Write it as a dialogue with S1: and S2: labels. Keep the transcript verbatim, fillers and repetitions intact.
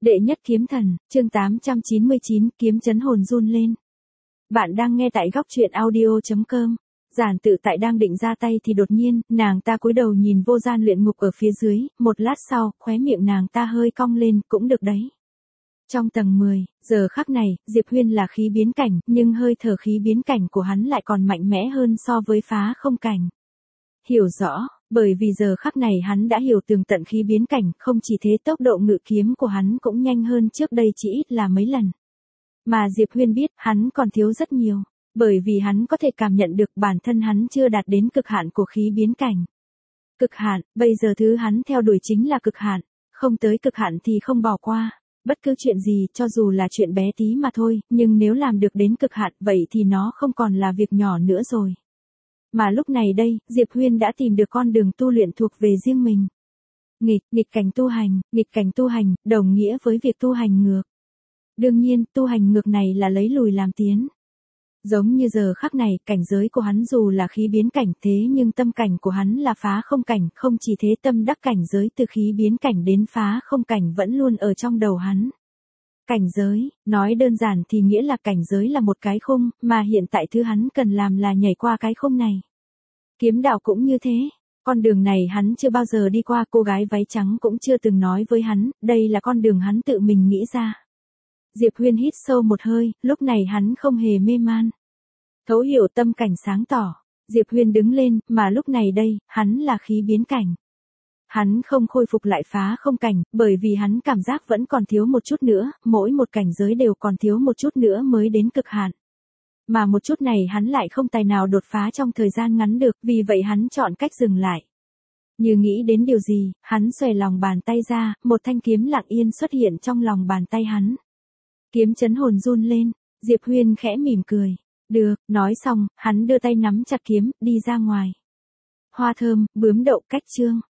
S1: Đệ nhất kiếm thần, chương tám trăm chín mươi chín, kiếm chấn hồn run lên. Bạn đang nghe tại góc truyện audio chấm com. Giản Tự Tại đang định ra tay thì đột nhiên, nàng ta cúi đầu nhìn vô gian luyện ngục ở phía dưới, một lát sau, khóe miệng nàng ta hơi cong lên, cũng được đấy. Trong tầng mười, giờ khắc này, Diệp Huyên là khí biến cảnh, nhưng hơi thở khí biến cảnh của hắn lại còn mạnh mẽ hơn so với phá không cảnh. Hiểu rõ, bởi vì giờ khắc này hắn đã hiểu tường tận khí biến cảnh, không chỉ thế tốc độ ngự kiếm của hắn cũng nhanh hơn trước đây chỉ ít là mấy lần. Mà Diệp Huyên biết hắn còn thiếu rất nhiều, bởi vì hắn có thể cảm nhận được bản thân hắn chưa đạt đến cực hạn của khí biến cảnh. Cực hạn, bây giờ thứ hắn theo đuổi chính là cực hạn, không tới cực hạn thì không bỏ qua. Bất cứ chuyện gì cho dù là chuyện bé tí mà thôi, nhưng nếu làm được đến cực hạn vậy thì nó không còn là việc nhỏ nữa rồi. Mà lúc này đây, Diệp Huyên đã tìm được con đường tu luyện thuộc về riêng mình. Nghịch, nghịch cảnh tu hành, nghịch cảnh tu hành, đồng nghĩa với việc tu hành ngược. Đương nhiên, tu hành ngược này là lấy lùi làm tiến. Giống như giờ khắc này, cảnh giới của hắn dù là khí biến cảnh thế nhưng tâm cảnh của hắn là phá không cảnh, không chỉ thế tâm đắc cảnh giới từ khí biến cảnh đến phá không cảnh vẫn luôn ở trong đầu hắn. Cảnh giới, nói đơn giản thì nghĩa là cảnh giới là một cái khung, mà hiện tại thứ hắn cần làm là nhảy qua cái khung này. Kiếm đạo cũng như thế, con đường này hắn chưa bao giờ đi qua, cô gái váy trắng cũng chưa từng nói với hắn, đây là con đường hắn tự mình nghĩ ra. Diệp Huyên hít sâu một hơi, lúc này hắn không hề mê man. Thấu hiểu tâm cảnh sáng tỏ, Diệp Huyên đứng lên, mà lúc này đây, hắn là khí biến cảnh. Hắn không khôi phục lại phá không cảnh, bởi vì hắn cảm giác vẫn còn thiếu một chút nữa, mỗi một cảnh giới đều còn thiếu một chút nữa mới đến cực hạn. Mà một chút này hắn lại không tài nào đột phá trong thời gian ngắn được, vì vậy hắn chọn cách dừng lại. Như nghĩ đến điều gì, hắn xòe lòng bàn tay ra, một thanh kiếm lặng yên xuất hiện trong lòng bàn tay hắn. Kiếm chấn hồn run lên, Diệp Huyên khẽ mỉm cười. Được, nói xong, hắn đưa tay nắm chặt kiếm, đi ra ngoài. Hoa thơm, bướm đậu cách chương.